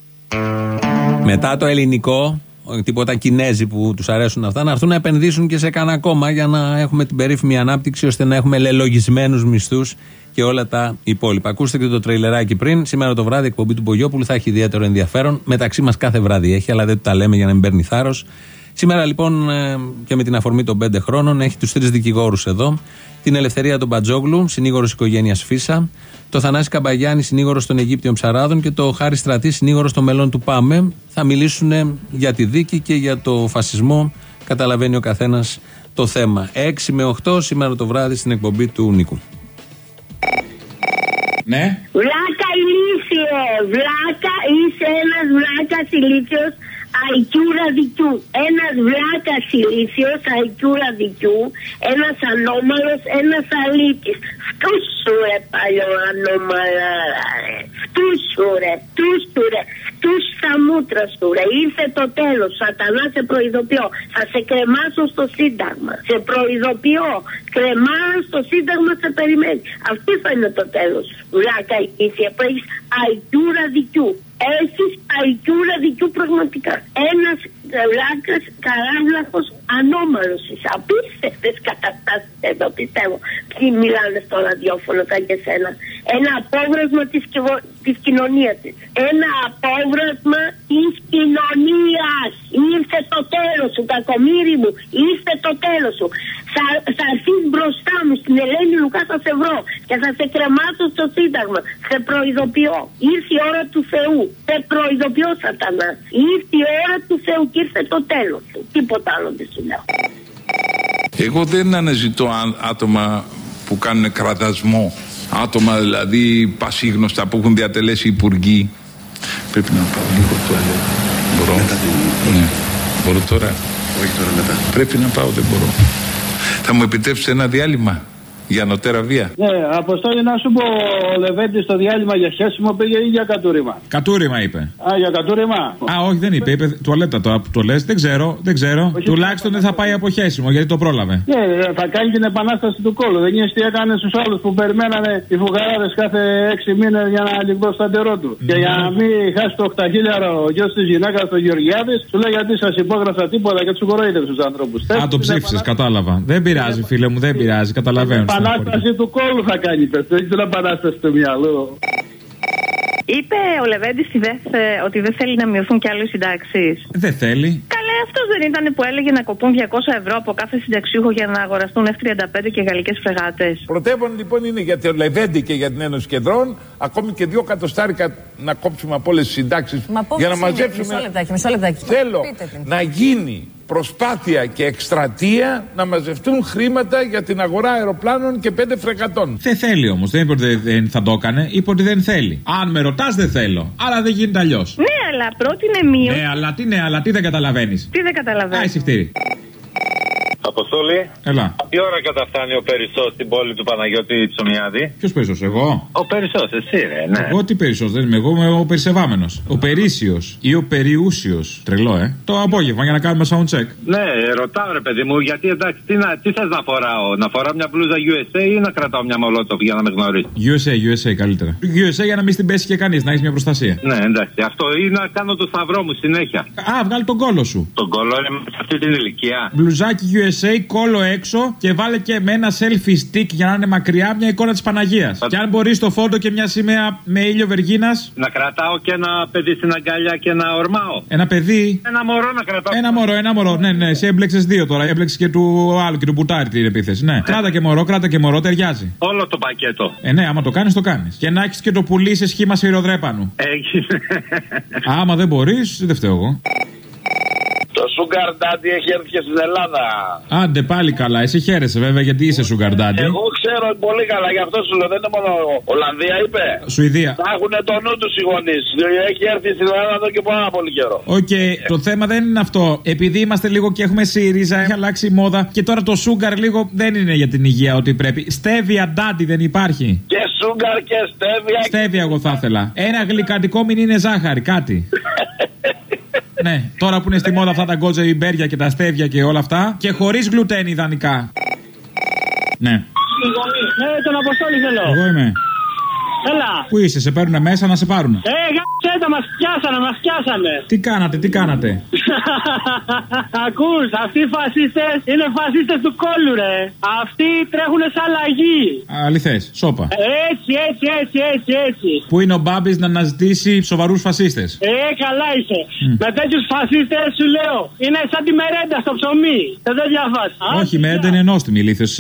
Μετά το ελληνικό, τίποτα Κινέζοι που τους αρέσουν αυτά, να έρθουν να επενδύσουν και σε κανένα κόμμα για να έχουμε την περίφημη ανάπτυξη, ώστε να έχουμε λελογισμένους μισθούς και όλα τα υπόλοιπα. Ακούστε και το τρέιλεράκι πριν. Σήμερα το βράδυ εκπομπή του Μπογιόπουλου θα έχει ιδιαίτερο ενδιαφέρον. Μεταξύ μας κάθε βράδυ έχει, αλλά δεν τα λέμε για να μην παίρνει θάρρος. Σήμερα λοιπόν και με την αφορμή των πέντε χρόνων έχει τους τρεις δικηγόρους εδώ. Την Ελευθερία τον Μπατζόγλου, συνήγορος οικογένειας Φίσα. Το Θανάση Καμπαγιάννη, συνήγορος των Αιγύπτιων Ψαράδων. Και το Χάρη Στρατή, συνήγορος των μελών του ΠΑΜΕ. Θα μιλήσουν για τη δίκη και για το φασισμό. Καταλαβαίνει ο καθένας το θέμα. έξι με οκτώ σήμερα το βράδυ στην εκπομπή του Νίκου. Ναι. Βλάκα ηλίθιε, βλάκα, είσαι ένας βλάκας ηλίθιος αϊκιού ραδικιού. Ένας βλάκας ηλίθιος αϊκιού ραδικιού, ένας ανώμαλος, ένας αλήτης. Φτούσου ρε παλιό ανώμαλα ρε, φτούσου ρε, φτούσου ρε, φτούς στα μούτρα σου ρε. Ήρθε το τέλος, σατανά σε προειδοποιώ, θα σε κρεμάσω στο σύνταγμα. Σε προειδοποιώ, κρεμάς στο σύνταγμα, σε περιμένει. Αυτή θα είναι το τέλος. Βλάκα ηλίθια που έχεις αϊκιού ραδικιού. Έχεις αϊκιού ραδικιού πραγματικά. Ένας βλάκας καράβλαχος ανώμαλος. Είσαι απίστευτες καταστάσεις εδώ, πιστεύω. Ποιοι μιλάνε στο ραδιόφωνο σαν και σένα. Ένα απόβρασμα της, κυβο... της κοινωνίας της. Ένα απόβρασμα της κοινωνίας. Ήρθε το τέλος σου, κακομοίρη μου. Ήρθε το τέλος σου. Θα, θα έρθεις μπροστά μου στην Ελένη Λουκά, θα σε βρω και θα σε κρεμάσω στο σύνταγμα. Σε προειδοποιώ. Ήρθε η ώρα του Θεού. Σε προειδοποιώ, σατανά. Ήρθε η ώρα του Θεού και ήρθε το τέλος του. Τίποτα άλλο δεν σου λέω. Εγώ δεν αναζητώ άτομα που κάνουν κραδασμό. Άτομα δηλαδή πασίγνωστα που έχουν διατελέσει υπουργοί. Πρέπει να πάω λίγο τουαλέτα. Μπορώ. Μετά την... Ναι. Μπορώ τώρα. Όχι τώρα, μετά. Πρέπει να πάω, δεν μπορώ. Θα μου επιτρέψει ένα διάλειμμα για νοτέρα βία? Ναι, Αποστόλη, να σου πω, ο Λεβέντης στο διάλειμμα για χέσιμο πήγε ή για κατούριμα? Κατούριμα είπε. Α, για κατούριμα. Α, όχι, δεν είπε. Είπε τουαλέτα τώρα που το λες. Δεν ξέρω, δεν ξέρω. Όχι, τουλάχιστον δεν θα πάει από χέσιμο γιατί το πρόλαβε. Ναι, θα κάνει την επανάσταση του κόλλου. Δεν είναι τι έκανε στου άλλου που περιμένανε οι φουγαράδες κάθε έξι μήνες για να λιγδώσει το αντερό του. Mm. Και για να μην χάσει το οκταχίλιαρο ο γιο τη γυναίκα του Γεωργιάδη, του λέει γιατί σα υπόγραψα τίποτα και του κοροϊδεύει του ανθρώπου. Α, το ψήφισε, κατάλαβα. Δεν πειράζει, φίλε μου, δεν πειράζει, καταλαβαίνω. Επανάσταση του κόλλου θα κάνει, πες, όχι την επανάσταση του μυαλού. Είπε ο Λεβέντης ότι δεν θέλει να μειωθούν κι άλλο οι συντάξεις. Δεν θέλει. Καλέ, αυτός δεν ήταν που έλεγε να κοπούν διακόσια ευρώ από κάθε συνταξιούχο για να αγοραστούν εφ τριάντα πέντε και γαλλικές φρεγάτες? Πρωτεύον λοιπόν είναι για το Λεβέντη και για την Ένωση Κεντρών, ακόμη και δύο κατοστάρικα να κόψουμε από όλες τις συντάξεις για να μαζέψουμε. Μισό λεπτάκι, μισό λεπτάκι. Θέλω να γίνει προσπάθεια και εκστρατεία να μαζευτούν χρήματα για την αγορά αεροπλάνων και πέντε φρεγατών. Δεν θέλει όμως, δεν είπε ότι δεν θα το έκανε, είπε ότι δεν θέλει. Αν με ρωτάς, δεν θέλω. Αλλά δεν γίνεται αλλιώς. Ναι, αλλά πρότεινε μείωση. Ναι, αλλά τι, ναι, αλλά τι δεν καταλαβαίνεις. Τι δεν καταλαβαίνεις. Α, εισιχτήρι. Αποστόλη. Έλα. Τι ώρα καταφτάνει ο Περισσός στην πόλη του Παναγιώτη Τσουνιάδη? Ποιος Περισσός, εγώ? Ο Περισσός, εσύ ρε, ναι. Εγώ τι Περισσός, δεν είμαι εγώ, είμαι ο Περισσευάμενος. Ο Περίσιος ή ο Περιούσιος. Τρελό, ε. Το απόγευμα για να κάνουμε sound check. Ναι, ρωτάω ρε παιδί μου, γιατί εντάξει, τι, να, τι θες να φοράω? Να φοράω μια μπλούζα γιου ες έι ή να κρατάω μια Molotov για να με γνωρίσει? γιου ες έι, γιου ες έι καλύτερα. γιου ες έι για να μην στην πέσει και κανείς, να έχει μια προστασία. Ναι, εντάξει, αυτό ή να κάνω το σταυρό μου συνέχεια. Α, βγάλει τον κόλο σου. Τον κόλο είναι σε αυτή την ηλικία. Μπλουζάκι γιου ες έι, κόλο έξω και βάλε και με ένα selfie stick για να είναι μακριά μια εικόνα της Παναγίας. Θα... Και αν μπορεί στο φόντο και μια σημαία με ήλιο Βεργίνας. Να κρατάω και ένα παιδί στην αγκαλιά και να ορμάω. Ένα παιδί. Ένα μωρό να κρατάω. Ένα μωρό, ένα μωρό. Ναι, ναι, εσύ έμπλεξες δύο τώρα. Έμπλεξες και του άλλου και του Μπουτάρη την επίθεση. Ναι. Κράτα και μωρό, κράτα και μωρό, ταιριάζει. Όλο το πακέτο. Ε, ναι, άμα το κάνεις, το κάνεις. Και να έχεις και το πουλί σε σχήμα σφυροδρέπανου. Έχεις. Άμα δεν μπορείς, δεν φταίω εγώ. Το Sugar Daddy έχει έρθει και στην Ελλάδα. Άντε πάλι καλά, εσύ χαίρεσαι βέβαια γιατί είσαι Sugar Daddy. Εγώ ξέρω πολύ καλά, γι' αυτό σου λέω. Δεν είναι μόνο Ολλανδία, είπε. Σουηδία. Θα έχουν το νου του οι γονείς. Έχει έρθει στην Ελλάδα εδώ και πάρα πολύ καιρό. Οκ, okay, το θέμα δεν είναι αυτό. Επειδή είμαστε λίγο και έχουμε ΣΥΡΙΖΑ, έχει αλλάξει η μόδα και τώρα το Sugar λίγο δεν είναι για την υγεία ό,τι πρέπει. Στέβια Daddy δεν υπάρχει. Και Sugar και Στέβια. Στέβια εγώ θα ήθελα. Ένα γλυκαντικό μην είναι ζάχαρη, κάτι. Ναι, τώρα που είναι στη μόδα αυτά τα γκότζα ιμπέρια και τα στέβια και όλα αυτά. Και χωρίς γλουτένι ιδανικά. Ναι. Ναι, τον Αποστόλη θέλω. Εγώ είμαι. Έλα. Πού είσαι, σε παίρνουνε μέσα να σε πάρουνε? Ε, γαμπτέτα, μας πιάσανε, μας πιάσανε. Τι κάνατε, τι κάνατε? Ακούς, αυτοί οι φασίστες είναι φασίστες του κόλλου ρε. Αυτοί τρέχουνε σαν αλλαγή. Αληθές, σώπα. Έτσι, έτσι, έτσι, έτσι, έτσι. Πού είναι ο Μπάμπης να αναζητήσει σοβαρούς φασίστες? Ε, καλά είσαι. Mm. Με τέτοιους φασίστες σου λέω, είναι σαν τη μερέντα στο ψωμί. Δεν δεν διαβάζει. Όχι, η μερέντα είναι νόστιμη, ηλίθιος.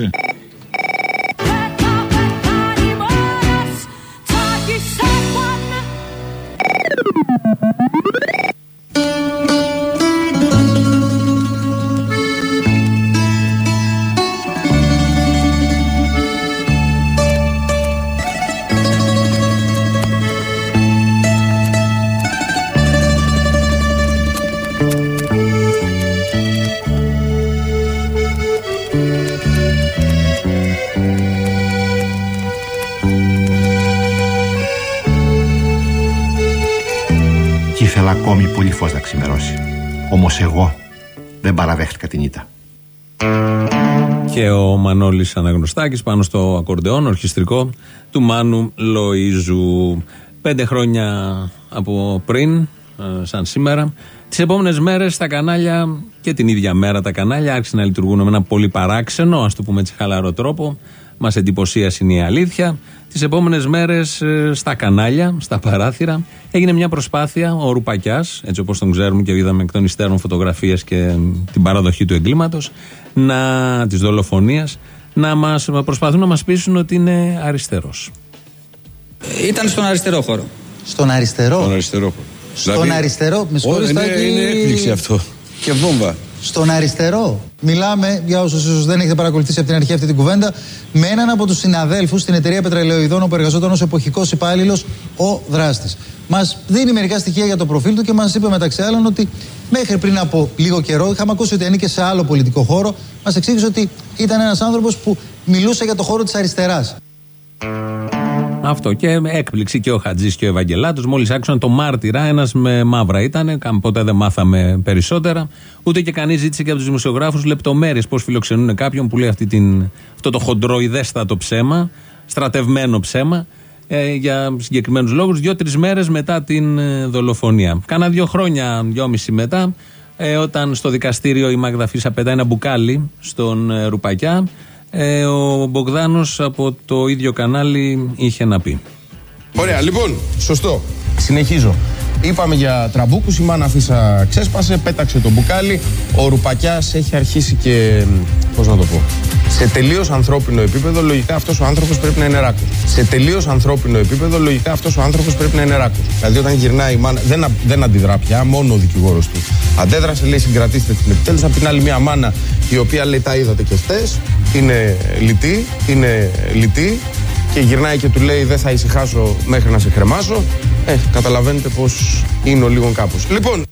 Ήθελα ακόμη πολύ φως να ξημερώσει. Όμως εγώ δεν παραδέχτηκα την ήττα. Και ο Μανώλης Αναγνωστάκης πάνω στο ακορντεόν ορχιστρικό του Μάνου Λοΐζου. Πέντε χρόνια από πριν, σαν σήμερα, τις επόμενες μέρες τα κανάλια και την ίδια μέρα τα κανάλια άρχισαν να λειτουργούν με ένα πολύ παράξενο, ας το πούμε έτσι χαλαρό τρόπο. Μας εντυπωσίασε η αλήθεια. Τις επόμενες μέρες στα κανάλια, στα παράθυρα, έγινε μια προσπάθεια ο Ρουπακιάς, έτσι όπως τον ξέρουμε και είδαμε εκ των υστέρων φωτογραφίες και την παραδοχή του εγκλήματος, να, της δολοφονίας, να μας προσπαθούν να μας πείσουν ότι είναι αριστερός. Ήταν στον αριστερό χώρο. Στον αριστερό. Στον αριστερό χώρο. Στον δηλαδή, αριστερό, με συγχωρείτε. Είναι, είναι έκπληξη αυτό. Και βόμβα. στον αριστερό. Μιλάμε, για όσους ίσως δεν έχετε παρακολουθήσει από την αρχή αυτή την κουβέντα, με έναν από τους συναδέλφους στην εταιρεία πετρελαιοειδών όπου εργαζόταν ως εποχικός υπάλληλος ο δράστης. Μας δίνει μερικά στοιχεία για το προφίλ του και μας είπε μεταξύ άλλων ότι μέχρι πριν από λίγο καιρό, είχαμε ακούσει ότι ανήκε σε άλλο πολιτικό χώρο, μας εξήγησε ότι ήταν ένας άνθρωπος που μιλούσε για το χώρο της αριστεράς. Αυτό και έκπληξη και ο Χατζής και ο Ευαγγελάτος. Μόλις άκουσαν το μάρτυρα, ένας με μαύρα ήταν, ποτέ δεν μάθαμε περισσότερα. Ούτε και κανείς ζήτησε και από τους δημοσιογράφους λεπτομέρειες πώς φιλοξενούν κάποιον που λέει αυτή την, αυτό το χοντροειδέστατο ψέμα, στρατευμένο ψέμα, ε, για συγκεκριμένους λόγους, δύο-τρεις μέρες μετά την ε, δολοφονία. Κάνα δύο χρόνια, δυόμιση μετά, ε, όταν στο δικαστήριο η Μάγδα Φίσα πετάει ένα μπουκάλι στον ε, Ρουπακιά. Ε, ο Μπογδάνος από το ίδιο κανάλι είχε να πει. Ωραία, λοιπόν, σωστό. Συνεχίζω. Είπαμε για τραμπούκους, η Μάνα Φίσα ξέσπασε, πέταξε το μπουκάλι. Ο Ρουπακιάς έχει αρχίσει και, πώς να το πω, σε τελείως ανθρώπινο επίπεδο, λογικά αυτός ο άνθρωπος πρέπει να είναι ράκος. Σε τελείως ανθρώπινο επίπεδο, λογικά αυτός ο άνθρωπος πρέπει να είναι ράκος. Δηλαδή, όταν γυρνάει η Μάνα, δεν, δεν αντιδρά πια, μόνο ο δικηγόρος του αντέδρασε, λέει συγκρατήστε την επιτέλους. Απ' την άλλη, μια μάνα η οποία λέει τα είδατε και χτες, είναι λυτή, είναι λυτή. Και γυρνάει και του λέει δεν θα ησυχάσω μέχρι να σε κρεμάσω. Ε, καταλαβαίνετε πως είναι ο λίγον κάπως. Λοιπόν,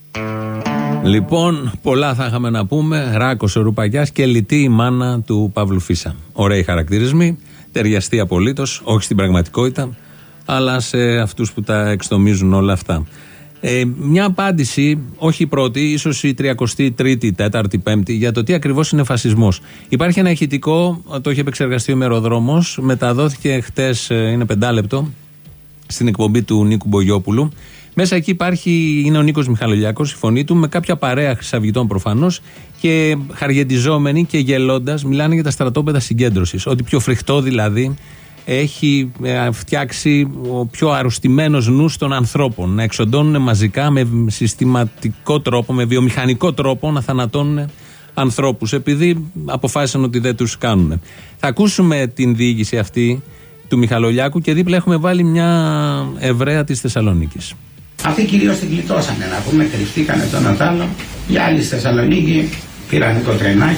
λοιπόν, πολλά θα είχαμε να πούμε. Ράκος ο Ρουπακιάς και λυτή η μάνα του Παύλου Φίσα. Ωραίοι χαρακτηρισμοί, ταιριαστοί απολύτως, όχι στην πραγματικότητα, αλλά σε αυτούς που τα εξτομίζουν όλα αυτά. Ε, μια απάντηση, όχι η πρώτη, ίσως η τριακοστή τρίτη, τέταρτη, πέμπτη, για το τι ακριβώς είναι φασισμός. Υπάρχει ένα ηχητικό, το έχει επεξεργαστεί ο Μεροδρόμος, μεταδόθηκε χτες, είναι πεντάλεπτο, στην εκπομπή του Νίκου Μπογιόπουλου. Μέσα εκεί υπάρχει, είναι ο Νίκος Μιχαλολιάκος, η φωνή του, με κάποια παρέα χρυσαυγητών προφανώς και χαργεντιζόμενοι και γελώντας μιλάνε για τα στρατόπεδα συγκέντρωσης. Ό,τι πιο φρικτό δηλαδή έχει φτιάξει ο πιο αρρωστημένος νους των ανθρώπων. Να εξοντώνουν μαζικά με συστηματικό τρόπο, με βιομηχανικό τρόπο να θανατώνουν ανθρώπους επειδή αποφάσισαν ότι δεν τους κάνουν. Θα ακούσουμε την διοίκηση αυτή του Μιχαλολιάκου και δίπλα έχουμε βάλει μια Εβραία της Θεσσαλονίκης. Αυτοί κυρίως την γλιτώσανε, να πούμε, κρυφτήκανε τον Ατάλο. Οι άλλοι στη Θεσσαλονίκη πήραν το τρενάκι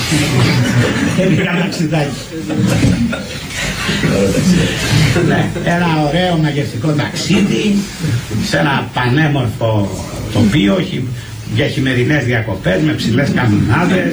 και πήγαν ταξιδάκι. Ναι, ένα ωραίο μαγευτικό ταξίδι σε ένα πανέμορφο τοπίο για χειμερινές διακοπές με ψηλές καμινάδες.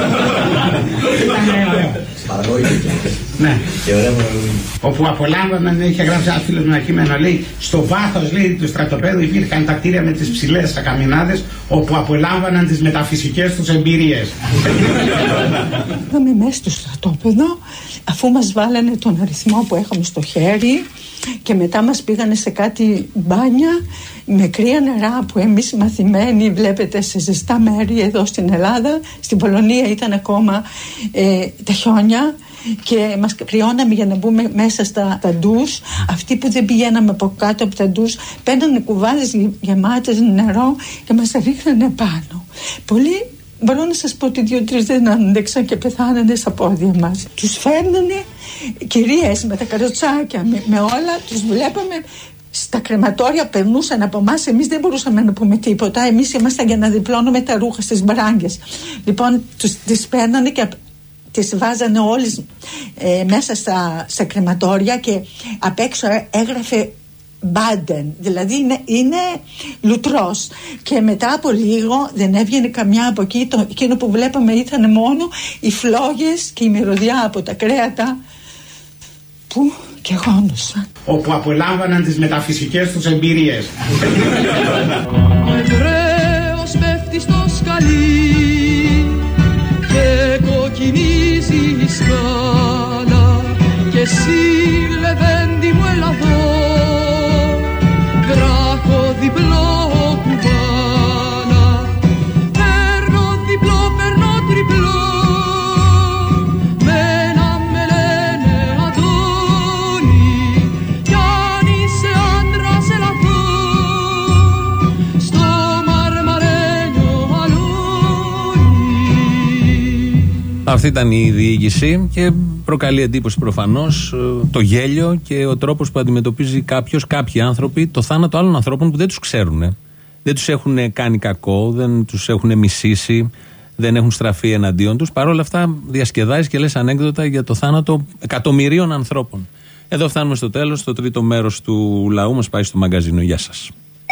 Ήταν ωραίο. Ναι. Όπου απολάμβαναν, είχε γράψει ένα φίλος μου ένα κείμενο, λέει, στο βάθος, λέει, του στρατοπέδου υπήρχαν τα κτίρια με τις ψηλές καμινάδες όπου απολάμβαναν τις μεταφυσικές τους εμπειρίες. Πήγαμε μέσα στο στρατόπεδο, αφού μας βάλανε τον αριθμό που είχαμε στο χέρι και μετά μας πήγανε σε κάτι μπάνια με κρύα νερά που εμείς οι μαθημένοι βλέπετε σε ζεστά μέρη εδώ στην Ελλάδα. Στην Πολωνία ήταν ακόμα ε, τα χιόνια και μας κρυώναμε για να μπούμε μέσα στα τα ντους. Αυτοί που δεν πηγαίναμε από κάτω από τα ντους παίρνανε κουβάδες γεμάτες νερό και μας ρίχνανε πάνω. Πολλοί, μπορώ να σας πω ότι δύο-τρεις δεν άντεξαν και πεθάνανε στα πόδια μας. Τους φέρνανε κυρίες με τα καροτσάκια, με, με όλα, τους βλέπαμε στα κρεματόρια, περνούσαν από εμάς, εμείς δεν μπορούσαμε να πούμε τίποτα, εμείς ήμασταν για να διπλώνουμε τα ρούχα στις μπράγκες. Λοιπόν, τους, τις παίρνανε και τις βάζανε όλες ε, μέσα στα, στα κρεματόρια και απ' έξω έγραφε Μπάντεν, δηλαδή είναι, είναι λουτρός και μετά από λίγο δεν έβγαινε καμιά από εκεί. Το, εκείνο που βλέπαμε ήταν μόνο οι φλόγες και η μυρωδιά από τα κρέατα που και γόνουσαν, όπου απολάμβαναν τις μεταφυσικές τους εμπειρίες. Ο Εβραίος πέφτει στο σκαλί και κοκκινίζει η σκάλα και εσύ λεβέντη μου έλα εδώ, βράχο διπλό κουβάλα, παίρνω διπλό, παίρνω τριπλό, μένα με λένε Αντώνη, κι αν είσαι άντρας έλα εδώ, στο μαρμαρένιο αλόνι. Αυτή ήταν η διοίκηση και προκαλεί εντύπωση προφανώς το γέλιο και ο τρόπος που αντιμετωπίζει κάποιος, κάποιοι άνθρωποι, το θάνατο άλλων ανθρώπων που δεν τους ξέρουν. Δεν τους έχουν κάνει κακό, δεν τους έχουν μισήσει, δεν έχουν στραφεί εναντίον τους. Παρ' όλα αυτά διασκεδάζεις και λες ανέκδοτα για το θάνατο εκατομμυρίων ανθρώπων. Εδώ φτάνουμε στο τέλος. Το τρίτο μέρος του λαού μας πάει στο μαγκαζίνο. Γεια σας.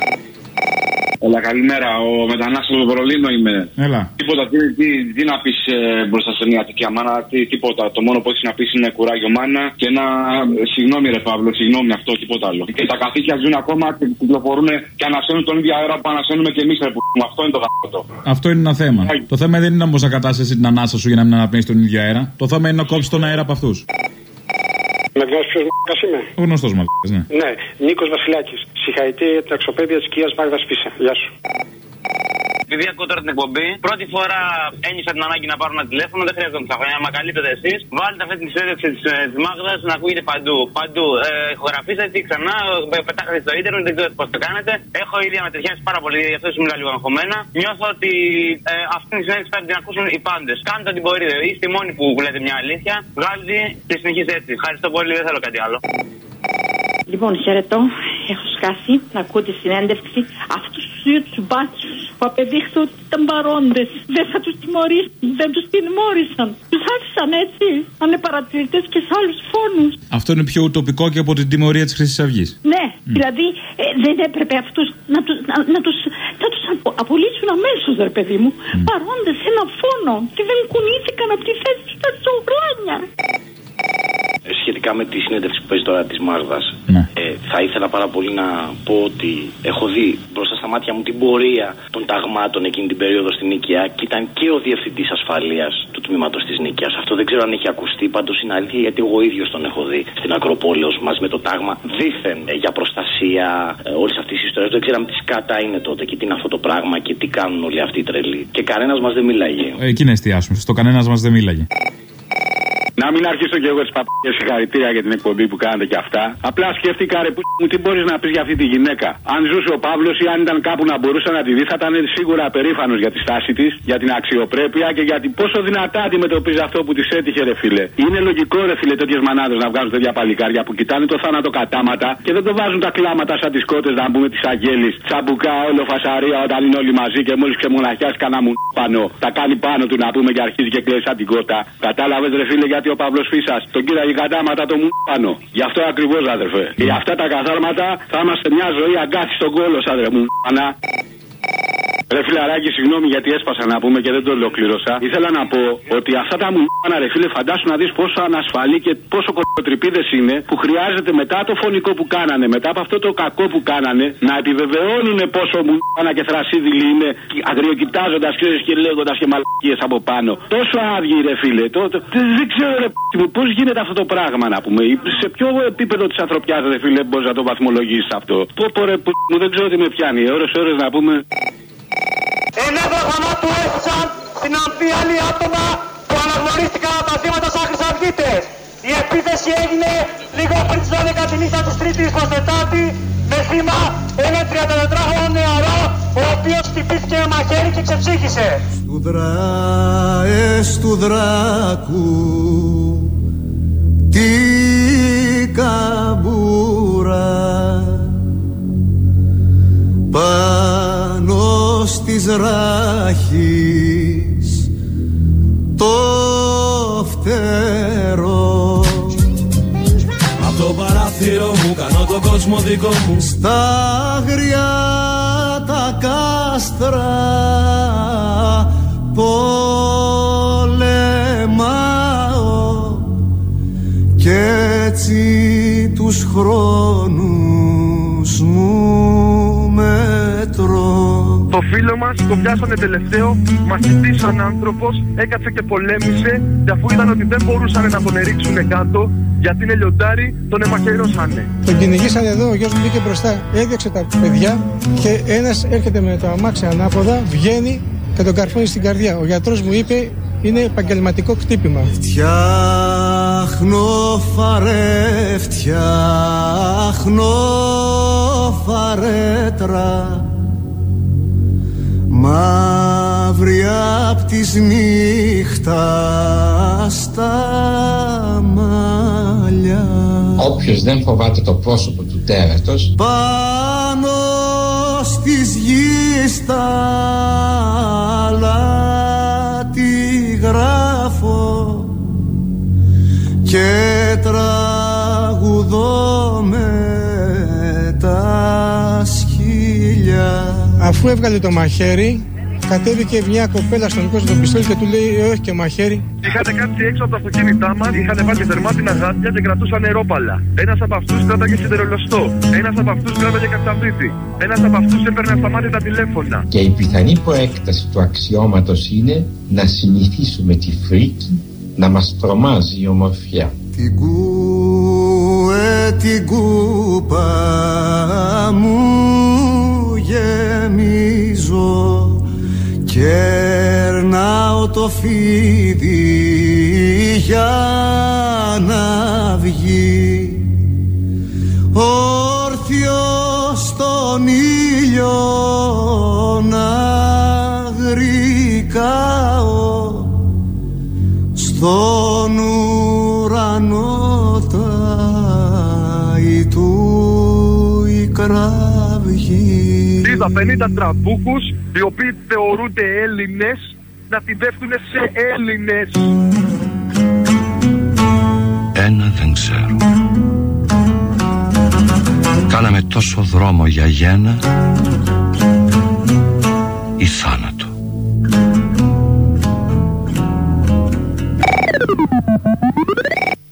Έλα, καλημέρα. Ο μετανάστης από το Βερολίνο είμαι. Έλα. Τίποτα, τι, τι, τι να πεις ε, μπροστά σε μια τέτοια μάνα, τι, τίποτα. Το μόνο που έχεις να πεις είναι κουράγιο μάνα και ένα συγγνώμη ρε Παύλο, συγγνώμη, αυτό, τίποτα άλλο. Και τα καθήκια ζουν ακόμα και κυκλοφορούν και ανασένουν τον ίδιο αέρα που ανασένουμε και εμείς ρε που. Αυτό είναι το γαμπτό. Αυτό είναι ένα θέμα. Yeah. Το θέμα δεν είναι όμως να κατάσταση την ανάσα σου για να μην αναπνέεις τον ίδιο αέρα. Το θέμα είναι να κόψεις τον αέρα από αυτούς. Με γνώση ποιος μ***ας είμαι. Ο γνωστός μ***ας, ναι. Ναι, Νίκος Βασιλάκης. Συγχαρητήρια για την αξιοπρέπεια της κυρίας Μάγδας Πίσα. Γεια σου. Επειδή ακούω τώρα την εκπομπή, πρώτη φορά ένιωσα την ανάγκη να πάρω ένα τηλέφωνο, δεν χρειάζεται να μου ψάχνω. Αν με καλύπτετε εσείς, βάλτε αυτή τη συνέντευξη της Μάγδας να ακούγεται παντού. Παντού. Ε, ηχογραφήσατε ξανά, πετάχατε στο ίντερνετ, δεν ξέρω πώς το κάνετε. Έχω ήδη ανατριχιάσει πάρα πολύ, γι' αυτό ήμουν λίγο αγχωμένα. Νιώθω ότι ε, αυτή τη συνέντευξη θα την ακούσουν οι πάντες. Κάντε ό,τι μπορείτε. Είστε οι μόνοι που λέτε μια αλήθεια. Βγάλτε και συνεχίστε έτσι. Ευχαριστώ πολύ, δεν θέλω κάτι άλλο. Λοιπόν, χαιρετώ. Έχω σκάσει να ακούω τη συνέντευξη. Αυτούς τους δύο τους μπάτσους που απεδείχθηκαν ότι ήταν παρόντες. Δεν θα τους τιμωρήσουν, δεν τους τιμώρησαν. Τους άφησαν έτσι, ανεπαρατηρητές και σε άλλους φόνους. Αυτό είναι πιο ουτοπικό και από την τιμωρία της Χρυσής Αυγής. Ναι, mm. δηλαδή ε, δεν έπρεπε αυτούς να τους, να, να τους, να τους απο, απολύσουν αμέσως, ρε παιδί μου. Mm. Παρόντες σε ένα φόνο και δεν κουνήθηκαν από τη θέση τους τα τσογλάνια. Σχετικά με τη συνέντευξη που παίζει τώρα της Μάγδας, ναι. ε, θα ήθελα πάρα πολύ να πω ότι έχω δει μπροστά στα μάτια μου την πορεία των ταγμάτων εκείνη την περίοδο στην Νίκαια και ήταν και ο διευθυντής ασφαλείας του τμήματος της Νίκαιας. Αυτό δεν ξέρω αν έχει ακουστεί, πάντως είναι αλήθεια γιατί εγώ ίδιος τον έχω δει στην Ακροπόλεως μαζί με το τάγμα δήθεν ε, για προστασία ε, όλης αυτής της ιστορίας. Δεν ξέραμε τι σκάτα είναι τότε και τι είναι αυτό το πράγμα και τι κάνουν όλοι αυτοί οι τρελοί. Και κανένας μας δεν μίλαγε. Ε, εκεί να εστιάσουμε. Στο κανένας μας δεν μίλαγε. Να μην αρχίσω κι εγώ τις παπαγιές συγχαρητήρια για την εκπομπή που κάνετε κι αυτά. Απλά σκέφτηκα ρε που μου τι μπορείς να πεις για αυτή τη γυναίκα. Αν ζούσε ο Παύλος ή αν ήταν κάπου να μπορούσε να τη δει, θα ήταν σίγουρα περήφανος για τη στάση της, για την αξιοπρέπεια και για την πόσο δυνατά αντιμετωπίζει αυτό που της έτυχε ρε φίλε. Είναι λογικό ρε φίλε τέτοιες μανάδες να βγάζουν τέτοια παλικάρια που κοιτάνε το θάνατο κατάματα και δεν το βάζουν τα κλάματα σαν τις κότες να πούμε της Αγγέλης. Τσαμπουκά όλο φασαρία όταν είναι όλοι μαζί και μόλις ξεμοναχιάσει κανένα μου πάνω. Τα κάνει πάνω του να πούμε και αρχίζει και κλαίει σαν την κότα. Κατάλαβες ρε φίλε γιατί ο Παύλος Φύσας τον κοίταγε κατάματα το μου πάνω. Γι' αυτό ακριβώς αδερφέ. Και για αυτά τα καθάρματα θα είμαστε μια ζωή αγκάθι στον κόλο σαν ρε μου πανά. Ρε φιλαράκι, συγγνώμη γιατί έσπασα να πούμε και δεν το ολοκλήρωσα. Ήθελα να πω ότι αυτά τα μου ρε φίλε, φαντάσου να δεις πόσο ανασφαλή και πόσο κολοτρυπίδες είναι που χρειάζεται μετά το φωνικό που κάνανε, μετά από αυτό το κακό που κάνανε, να επιβεβαιώνουν πόσο μου και θρασίδηλοι είναι, αγριοκοιτάζοντας και λέγοντας και μαλακίες από πάνω. Τόσο άδειοι ρε φίλε. Το, το, δεν ξέρω ρε μου πώς γίνεται αυτό το πράγμα να πούμε. Σε ποιο επίπεδο της ανθρωπιάς ρε φίλε μπορείς να το βαθμολογήσεις αυτό. Πω πω ρε που δεν ξέρω τι με πιάνει. Ώρες ώρες να πούμε. Εννέα θανάτου έφυσαν στην Αμφίαλη άτομα που αναγνωρίστηκαν από τα θύματα σαν χρυσαυγίτες. Η επίθεση έγινε λίγο πριν τις δώδεκα τη νύχτα της Τρίτης προς Τετάρτη με θύμα ένα τριαντατετράχρονο νεαρό ο οποίος χτυπήθηκε με μαχαίρι και ξεψύχησε. Στου δράες του δράκου τι καμπούρα πάνω στις ράχης το φτερό. Απ' το παράθυρο μου κάνω τον κόσμο δικό μου. Στα αγριά τα κάστρα πολεμάω και έτσι τους χρόνους μου μετρώ. Το φίλο μας το πιάσανε τελευταίο, μας χτίσαν άνθρωπος, έκατσε και πολέμησε και αφού είδαν ότι δεν μπορούσαν να τον ερίξουν κάτω γιατί είναι λιοντάρι, τον εμαχαιρώσανε. Τον κυνηγήσανε εδώ, ο γιος μου μπήκε μπροστά, έδιωξε τα παιδιά και ένας έρχεται με το αμάξι ανάποδα, βγαίνει και τον καρφώνει στην καρδιά. Ο γιατρός μου είπε είναι επαγγελματικό χτύπημα. Φτιάχνω φαρέ, φτιάχνω φαρέτρα μαύρη απ' της νύχτας τα μαλλιά. Όποιος δεν φοβάται το πρόσωπο του τέρατος πάνω στις γης τα αλάτια γράφω και τραγουδώ με τα σκύλια. Αφού έβγαλε το μαχαίρι, κατέβηκε μια κοπέλα στον κόσμο το πιστόλι και του λέει όχι και μαχαίρι. Είχαν κάτσει έξω από τα αυτοκίνητά μας, είχαν βάλει δερμάτινα γάντια και κρατούσαν νερόπαλα. Ένας από αυτούς κράταγε σιδερολοστό. Ένας από αυτούς κράταγε καψαβίτη. Ένας από αυτούς έπαιρνε αυταμάτητα τηλέφωνα. Και η πιθανή προέκταση του αξιώματος είναι να συνηθίσουμε τη φρίκη, να μας τρομάζει η ομορφιά. Την κούε την κούπα μου γεμίζω, κερνάω το φίδι για να βγει, όρθιο στον ήλιο να γρικάω, στον ουρανό ταει του η κραυγή. Είδα πενήντα τραμπούκους οι οποίοι θεωρούνται Έλληνες να την πέφτουν σε Έλληνες. Ένα δεν ξέρω. Κάναμε τόσο δρόμο για γένα